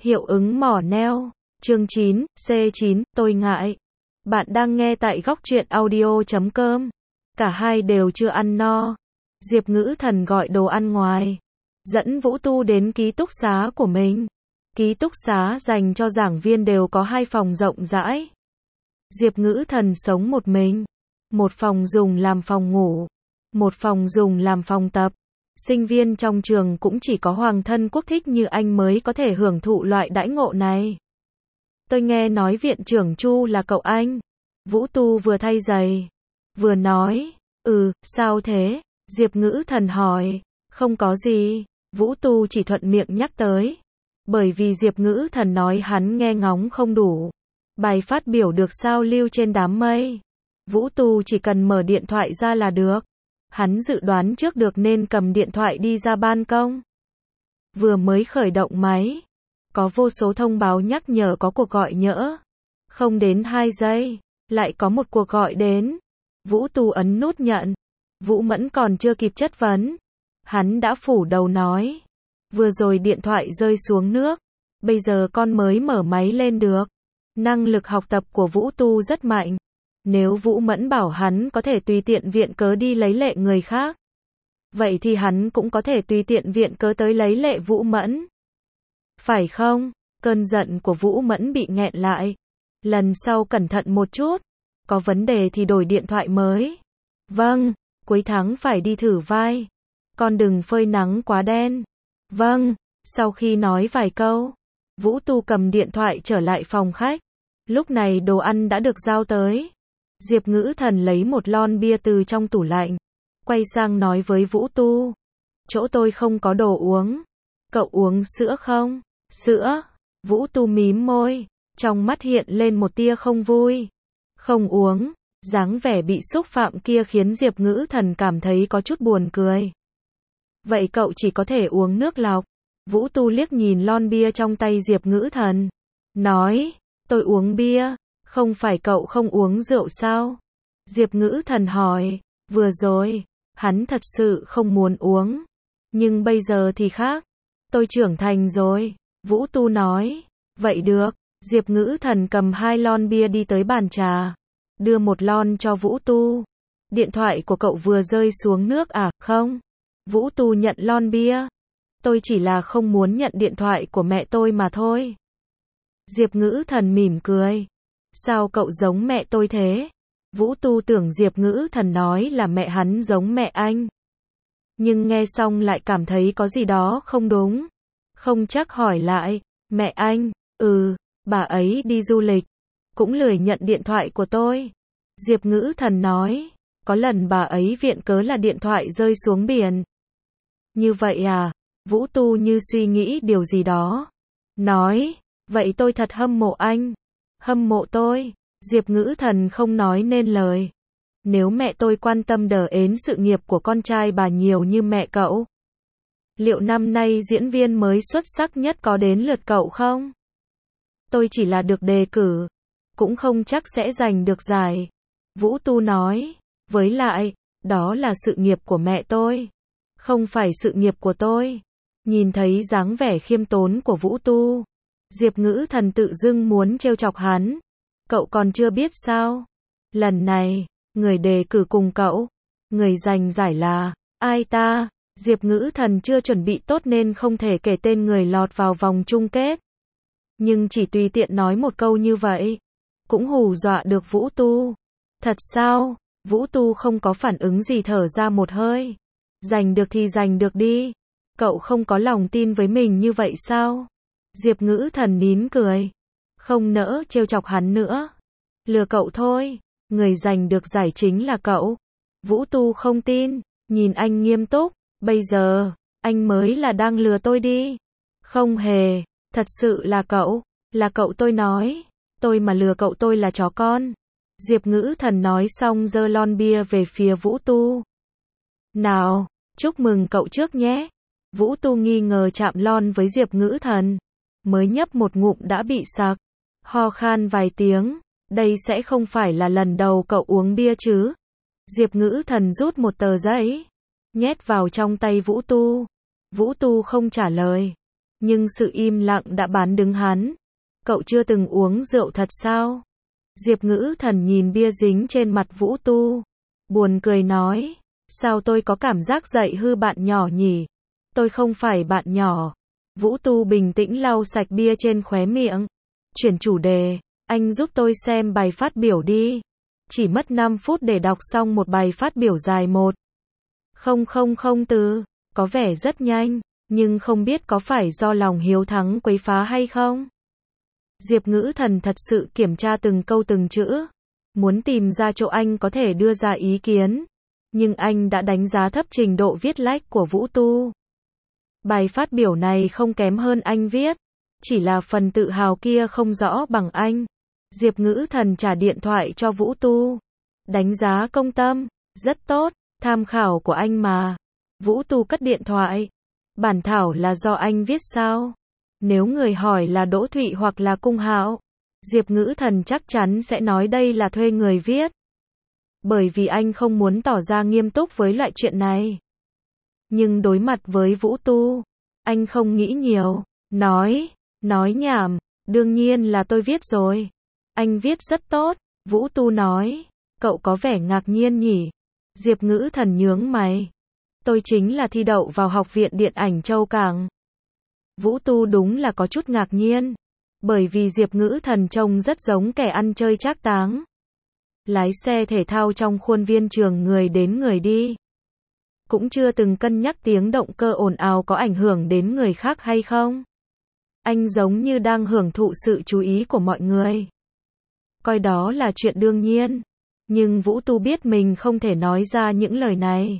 Hiệu ứng mỏ neo. Chương 9, C9, tôi ngại. Bạn đang nghe tại góc truyện audio.com. Cả hai đều chưa ăn no. Diệp Ngữ Thần gọi đồ ăn ngoài. Dẫn Vũ Tu đến ký túc xá của mình. Ký túc xá dành cho giảng viên đều có 2 phòng rộng rãi. Diệp Ngữ Thần sống một mình. Một phòng dùng làm phòng ngủ. Một phòng dùng làm phòng tập. Sinh viên trong trường cũng chỉ có hoàng thân quốc thích như anh mới có thể hưởng thụ loại đãi ngộ này. Tôi nghe nói viện trưởng Chu là cậu anh. Vũ Tu vừa thay giày, vừa nói, sao thế? Diệp Ngữ Thần hỏi, không có gì. Vũ Tu chỉ thuận miệng nhắc tới. Bởi vì Diệp Ngữ Thần nói hắn nghe ngóng không đủ. Bài phát biểu được sao lưu trên đám mây. Vũ Tu chỉ cần mở điện thoại ra là được. Hắn dự đoán trước được nên cầm điện thoại đi ra ban công. Vừa mới khởi động máy, có vô số thông báo nhắc nhở có cuộc gọi nhỡ. Không đến 2 giây, lại có một cuộc gọi đến. Vũ Tu ấn nút nhận. Vũ Mẫn còn chưa kịp chất vấn. Hắn đã phủ đầu nói. Vừa rồi điện thoại rơi xuống nước. Bây giờ con mới mở máy lên được. Năng lực học tập của Vũ Tu rất mạnh. Nếu Vũ Mẫn bảo hắn có thể tùy tiện viện cớ đi lấy lệ người khác, vậy thì hắn cũng có thể tùy tiện viện cớ tới lấy lệ Vũ Mẫn. Phải không? Cơn giận của Vũ Mẫn bị nghẹn lại. Lần sau cẩn thận một chút. Có vấn đề thì đổi điện thoại mới. Vâng, cuối tháng phải đi thử vai. Con đừng phơi nắng quá đen. Vâng, sau khi nói vài câu, Vũ Tu cầm điện thoại trở lại phòng khách. Lúc này đồ ăn đã được giao tới. Diệp Ngữ Thần lấy một lon bia từ trong tủ lạnh, quay sang nói với Vũ Tu. Chỗ tôi không có đồ uống. Cậu uống sữa không? Sữa? Vũ Tu mím môi, trong mắt hiện lên một tia không vui. Không uống. Dáng vẻ bị xúc phạm kia khiến Diệp Ngữ Thần cảm thấy có chút buồn cười. Vậy cậu chỉ có thể uống nước lọc. Vũ Tu liếc nhìn lon bia trong tay Diệp Ngữ Thần, nói, tôi uống bia. Không phải cậu không uống rượu sao? Diệp Ngữ Thần hỏi, vừa rồi, hắn thật sự không muốn uống. Nhưng bây giờ thì khác. Tôi trưởng thành rồi. Vũ Tu nói, vậy được. Diệp Ngữ Thần cầm 2 lon bia đi tới bàn trà. Đưa một lon cho Vũ Tu. Điện thoại của cậu vừa rơi xuống nước à? Không. Vũ Tu nhận lon bia. Tôi chỉ là không muốn nhận điện thoại của mẹ tôi mà thôi. Diệp Ngữ Thần mỉm cười. Sao cậu giống mẹ tôi thế? Vũ Tu tưởng Diệp Ngữ Thần nói là mẹ hắn giống mẹ anh. Nhưng nghe xong lại cảm thấy có gì đó không đúng. Không chắc hỏi lại, mẹ anh, bà ấy đi du lịch. Cũng lười nhận điện thoại của tôi. Diệp Ngữ Thần nói, có lần bà ấy viện cớ là điện thoại rơi xuống biển. Như vậy à? Vũ Tu như suy nghĩ điều gì đó. Nói, vậy tôi thật hâm mộ anh. Hâm mộ tôi. Diệp Ngữ Thần không nói nên lời. Nếu mẹ tôi quan tâm đờ ến sự nghiệp của con trai bà nhiều như mẹ cậu, liệu năm nay diễn viên mới xuất sắc nhất có đến lượt cậu không? Tôi chỉ là được đề cử, cũng không chắc sẽ giành được giải. Vũ Tu nói, với lại, đó là sự nghiệp của mẹ tôi, không phải sự nghiệp của tôi. Nhìn thấy dáng vẻ khiêm tốn của Vũ Tu, Diệp Ngữ Thần tự dưng muốn trêu chọc hắn. Cậu còn chưa biết sao? Lần này, người đề cử cùng cậu, người giành giải là ai ta? Diệp Ngữ Thần chưa chuẩn bị tốt nên không thể kể tên người lọt vào vòng chung kết. Nhưng chỉ tùy tiện nói một câu như vậy, cũng hù dọa được Vũ Tu. Thật sao? Vũ Tu không có phản ứng gì, thở ra một hơi. Giành được thì giành được đi. Cậu không có lòng tin với mình như vậy sao? Diệp Ngữ Thần nín cười. Không nỡ trêu chọc hắn nữa. Lừa cậu thôi. Người giành được giải chính là cậu. Vũ Tu không tin. Nhìn anh nghiêm túc. Bây giờ, anh mới là đang lừa tôi đi. Không hề. Thật sự là cậu. Là cậu tôi nói. Tôi mà lừa cậu tôi là chó con. Diệp Ngữ Thần nói xong giơ lon bia về phía Vũ Tu. Nào, chúc mừng cậu trước nhé. Vũ Tu nghi ngờ chạm lon với Diệp Ngữ Thần. Mới nhấp một ngụm đã bị sặc. Ho khan vài tiếng. Đây sẽ không phải là lần đầu cậu uống bia chứ? Diệp Ngữ Thần rút một tờ giấy, nhét vào trong tay Vũ Tu. Vũ Tu không trả lời, Nhưng sự im lặng đã bán đứng hắn. Cậu chưa từng uống rượu thật sao? Diệp Ngữ Thần nhìn bia dính trên mặt Vũ Tu. Buồn cười nói. Sao tôi có cảm giác dạy hư bạn nhỏ nhỉ? Tôi không phải bạn nhỏ. Vũ Tu bình tĩnh lau sạch bia trên khóe miệng. Chuyển chủ đề. Anh giúp tôi xem bài phát biểu đi. Chỉ mất 5 phút để đọc xong một bài phát biểu dài 1,000 từ. Có vẻ rất nhanh, nhưng không biết có phải do lòng hiếu thắng quấy phá hay không? Diệp Ngữ Thần thật sự kiểm tra từng câu từng chữ. Muốn tìm ra chỗ anh có thể đưa ra ý kiến. Nhưng anh đã đánh giá thấp trình độ viết lách của Vũ Tu. Bài phát biểu này không kém hơn anh viết. Chỉ là phần tự hào kia không rõ bằng anh. Diệp Ngữ Thần trả điện thoại cho Vũ Tu. Đánh giá công tâm. Rất tốt. Tham khảo của anh mà. Vũ Tu cất điện thoại. Bản thảo là do anh viết sao? Nếu người hỏi là Đỗ Thụy hoặc là Cung Hạo, Diệp Ngữ Thần chắc chắn sẽ nói đây là thuê người viết. Bởi vì anh không muốn tỏ ra nghiêm túc với loại chuyện này. Nhưng đối mặt với Vũ Tu, anh không nghĩ nhiều. Nói nhảm. Đương nhiên là tôi viết rồi. Anh viết rất tốt. Vũ Tu nói. Cậu có vẻ ngạc nhiên nhỉ? Diệp Ngữ Thần nhướng mày. Tôi chính là thi đậu vào Học viện Điện ảnh Châu Cảng. Vũ Tu đúng là có chút ngạc nhiên. Bởi vì Diệp Ngữ Thần trông rất giống kẻ ăn chơi trác táng. Lái xe thể thao trong khuôn viên trường người đến người đi. Cũng chưa từng cân nhắc tiếng động cơ ồn ào có ảnh hưởng đến người khác hay không. Anh giống như đang hưởng thụ sự chú ý của mọi người. Coi đó là chuyện đương nhiên. Nhưng Vũ Tu biết mình không thể nói ra những lời này.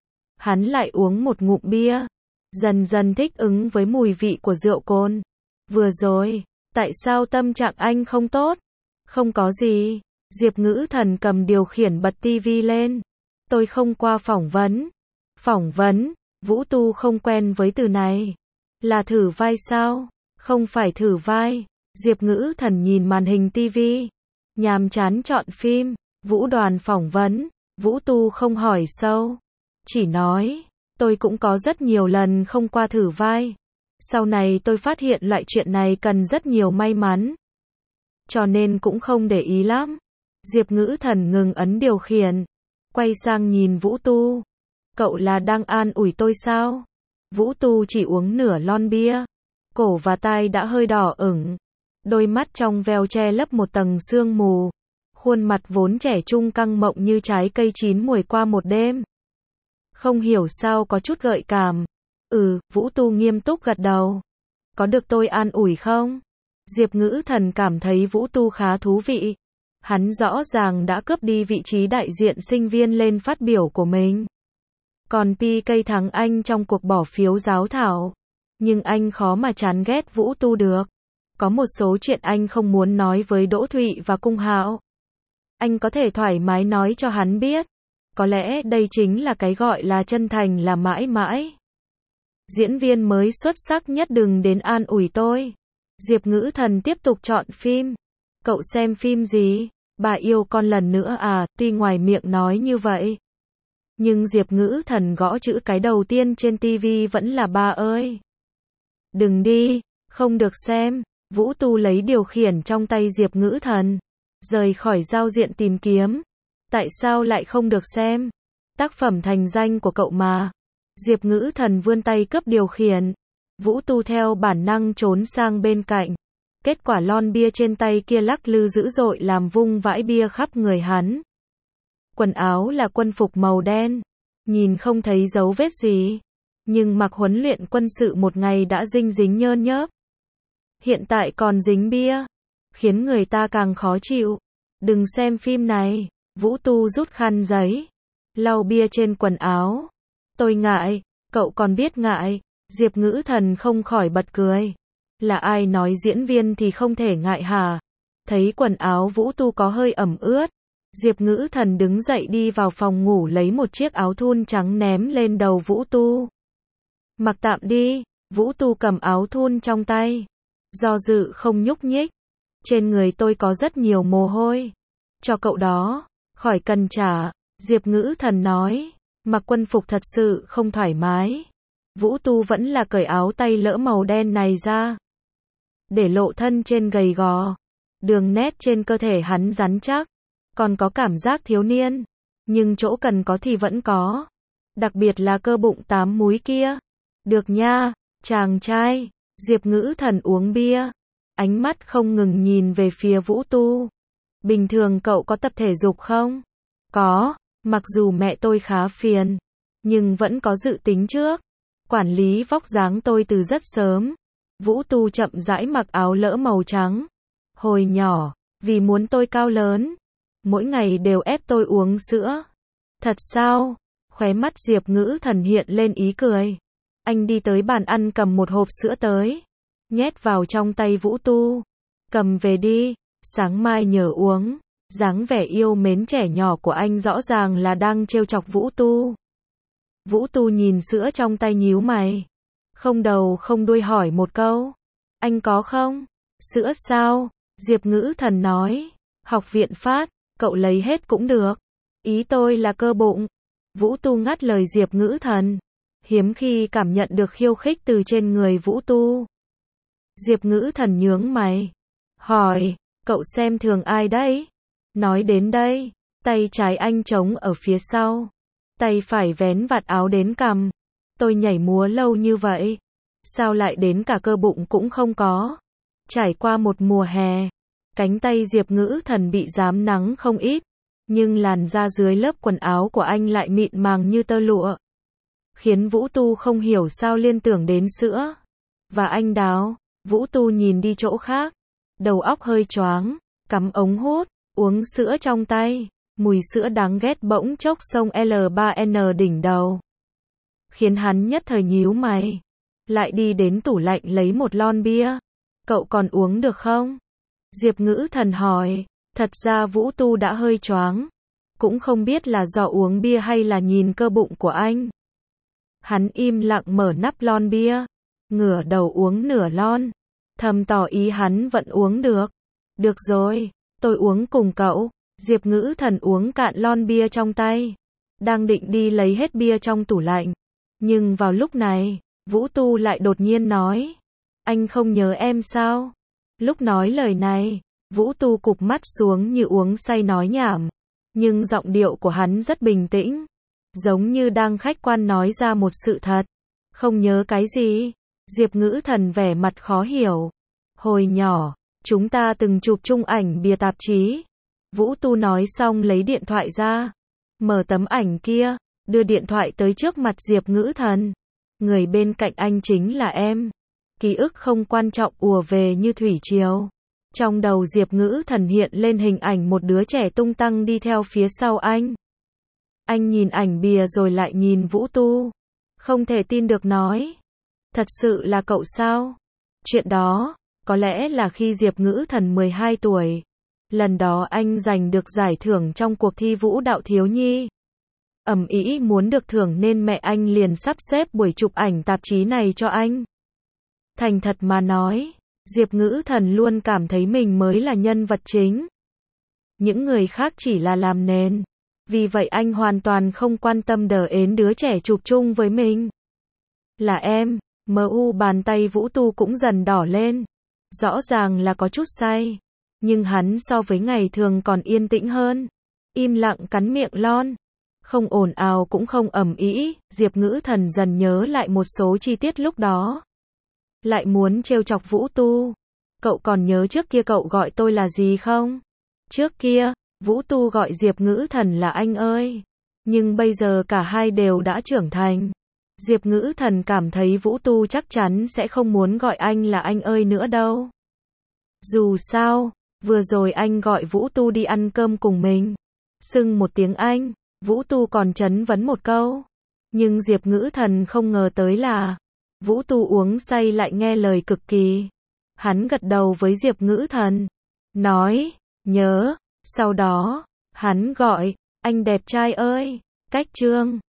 Hắn lại uống một ngụm bia. Dần dần thích ứng với mùi vị của rượu cồn. Vừa rồi, tại sao tâm trạng anh không tốt? Không có gì. Diệp Ngữ Thần cầm điều khiển bật tivi lên. Tôi không qua phỏng vấn. Phỏng vấn? Vũ Tu không quen với từ này. Là thử vai sao? Không phải thử vai. Diệp Ngữ Thần nhìn màn hình tivi. Nhàm chán chọn phim. Vũ Đoàn phỏng vấn. Vũ Tu không hỏi sâu. Chỉ nói. Tôi cũng có rất nhiều lần không qua thử vai. Sau này tôi phát hiện loại chuyện này cần rất nhiều may mắn. Cho nên cũng không để ý lắm. Diệp Ngữ Thần ngừng ấn điều khiển. Quay sang nhìn Vũ Tu. Cậu là đang an ủi tôi sao? Vũ Tu chỉ uống nửa lon bia. Cổ và tai đã hơi đỏ ửng. Đôi mắt trong veo che lấp một tầng sương mù. Khuôn mặt vốn trẻ trung căng mọng như trái cây chín muồi qua một đêm. Không hiểu sao có chút gợi cảm. Vũ Tu nghiêm túc gật đầu. Có được tôi an ủi không? Diệp Ngữ Thần cảm thấy Vũ Tu khá thú vị. Hắn rõ ràng đã cướp đi vị trí đại diện sinh viên lên phát biểu của mình. Còn PK thắng anh trong cuộc bỏ phiếu giám khảo. Nhưng anh khó mà chán ghét Vũ Tu được. Có một số chuyện anh không muốn nói với Đỗ Thụy và Cung Hạo. Anh có thể thoải mái nói cho hắn biết. Có lẽ đây chính là cái gọi là chân thành là mãi mãi. Diễn viên mới xuất sắc nhất đừng đến an ủi tôi. Diệp Ngữ Thần tiếp tục chọn phim. Cậu xem phim gì? Bà yêu con lần nữa à? Tuy ngoài miệng nói như vậy. Nhưng Diệp Ngữ Thần gõ chữ cái đầu tiên trên tivi vẫn là ba ơi. Đừng đi, không được xem. Vũ Tu lấy điều khiển trong tay Diệp Ngữ Thần. Rời khỏi giao diện tìm kiếm. Tại sao lại không được xem? Tác phẩm thành danh của cậu mà. Diệp Ngữ Thần vươn tay cướp điều khiển. Vũ Tu theo bản năng trốn sang bên cạnh. Kết quả lon bia trên tay kia lắc lư dữ dội làm vung vãi bia khắp người hắn. Quần áo là quân phục màu đen. Nhìn không thấy dấu vết gì. Nhưng mặc huấn luyện quân sự một ngày đã dinh dính nhơn nhớp. Hiện tại còn dính bia. Khiến người ta càng khó chịu. Đừng xem phim này. Vũ Tu rút khăn giấy. Lau bia trên quần áo. Tôi ngại. Cậu còn biết ngại. Diệp Ngữ Thần không khỏi bật cười. Là ai nói diễn viên thì không thể ngại hả? Thấy quần áo Vũ Tu có hơi ẩm ướt. Diệp Ngữ Thần đứng dậy đi vào phòng ngủ lấy một chiếc áo thun trắng ném lên đầu Vũ Tu. Mặc tạm đi. Vũ Tu cầm áo thun trong tay. Do dự không nhúc nhích. Trên người tôi có rất nhiều mồ hôi. Cho cậu đó. Khỏi cần trả. Diệp Ngữ Thần nói. Mặc quân phục thật sự không thoải mái. Vũ Tu vẫn là cởi áo tay lỡ màu đen này ra, để lộ thân trên gầy gò. Đường nét trên cơ thể hắn rắn chắc, còn có cảm giác thiếu niên, nhưng chỗ cần có thì vẫn có. Đặc biệt là cơ bụng 8 múi kia. Được nha, chàng trai. Diệp Ngữ Thần uống bia, ánh mắt không ngừng nhìn về phía Vũ Tu. Bình thường cậu có tập thể dục không? Có, mặc dù mẹ tôi khá phiền, nhưng vẫn có dự tính trước. Quản lý vóc dáng tôi từ rất sớm. Vũ Tu chậm rãi mặc áo lỡ màu trắng. Hồi nhỏ, vì muốn tôi cao lớn, mỗi ngày đều ép tôi uống sữa. Thật sao? Khóe mắt Diệp Ngữ Thần hiện lên ý cười. Anh đi tới bàn ăn cầm một hộp sữa tới, nhét vào trong tay Vũ Tu. Cầm về đi, sáng mai nhờ uống. Dáng vẻ yêu mến trẻ nhỏ của anh rõ ràng là đang trêu chọc Vũ Tu. Vũ Tu nhìn sữa trong tay nhíu mày, không đầu không đuôi hỏi một câu. Anh có không? Sữa sao? Diệp Ngữ Thần nói. Học viện phát, cậu lấy hết cũng được. Ý tôi là cơ bụng. Vũ Tu ngắt lời Diệp Ngữ Thần. Hiếm khi cảm nhận được khiêu khích từ trên người Vũ Tu. Diệp Ngữ Thần nhướng mày, hỏi, cậu xem thường ai đấy? Nói đến đây, tay trái anh chống ở phía sau, tay phải vén vạt áo đến cằm. Tôi nhảy múa lâu như vậy, sao lại đến cả cơ bụng cũng không có? Trải qua một mùa hè, cánh tay Diệp Ngữ Thần bị rám nắng không ít, nhưng làn da dưới lớp quần áo của anh lại mịn màng như tơ lụa, khiến Vũ Tu không hiểu sao liên tưởng đến sữa và anh đào. Vũ Tu nhìn đi chỗ khác, đầu óc hơi choáng, cắm ống hút, uống sữa trong tay, mùi sữa đáng ghét bỗng chốc xông L3N đỉnh đầu, khiến hắn nhất thời nhíu mày, lại đi đến tủ lạnh lấy một lon bia. Cậu còn uống được không? Diệp Ngữ Thần hỏi. Thật ra Vũ Tu đã hơi choáng, cũng không biết là do uống bia hay là nhìn cơ bụng của anh. Hắn im lặng mở nắp lon bia, ngửa đầu uống nửa lon, thầm tỏ ý hắn vẫn uống được. Được rồi, tôi uống cùng cậu. Diệp Ngữ Thần uống cạn lon bia trong tay, đang định đi lấy hết bia trong tủ lạnh. Nhưng vào lúc này, Vũ Tu lại đột nhiên nói, anh không nhớ em sao? Lúc nói lời này, Vũ Tu cụp mắt xuống như uống say nói nhảm, nhưng giọng điệu của hắn rất bình tĩnh, giống như đang khách quan nói ra một sự thật. Không nhớ cái gì? Diệp Ngữ Thần vẻ mặt khó hiểu. Hồi nhỏ, chúng ta từng chụp chung ảnh bìa tạp chí. Vũ Tu nói xong lấy điện thoại ra, mở tấm ảnh kia, đưa điện thoại tới trước mặt Diệp Ngữ Thần. Người bên cạnh anh chính là em. Ký ức không quan trọng ùa về như thủy triều. Trong đầu Diệp Ngữ Thần hiện lên hình ảnh một đứa trẻ tung tăng đi theo phía sau anh. Anh nhìn ảnh bìa rồi lại nhìn Vũ Tu, không thể tin được nói, thật sự là cậu sao? Chuyện đó, có lẽ là khi Diệp Ngữ Thần 12 tuổi. Lần đó anh giành được giải thưởng trong cuộc thi vũ đạo thiếu nhi. Ầm ĩ muốn được thưởng nên mẹ anh liền sắp xếp buổi chụp ảnh tạp chí này cho anh. Thành thật mà nói, Diệp Ngữ Thần luôn cảm thấy mình mới là nhân vật chính. Những người khác chỉ là làm nền. Vì vậy anh hoàn toàn không quan tâm đến đứa trẻ chụp chung với mình. Là em. Bàn tay Vũ Tu cũng dần đỏ lên. Rõ ràng là có chút say, nhưng hắn so với ngày thường còn yên tĩnh hơn. Im lặng cắn miệng lon, không ồn ào cũng không ầm ĩ. Diệp Ngữ Thần dần nhớ lại một số chi tiết lúc đó. Lại muốn trêu chọc Vũ Tu. Cậu còn nhớ trước kia cậu gọi tôi là gì không? Trước kia, Vũ Tu gọi Diệp Ngữ Thần là anh ơi. Nhưng bây giờ cả hai đều đã trưởng thành. Diệp Ngữ Thần cảm thấy Vũ Tu chắc chắn sẽ không muốn gọi anh là anh ơi nữa đâu. Dù sao, vừa rồi anh gọi Vũ Tu đi ăn cơm cùng mình, xưng một tiếng anh, Vũ Tu còn trấn vấn một câu. Nhưng Diệp Ngữ Thần không ngờ tới là Vũ Tu uống say lại nghe lời cực kỳ. Hắn gật đầu với Diệp Ngữ Thần, nói, nhớ. Sau đó, hắn gọi, anh đẹp trai ơi. Cách chương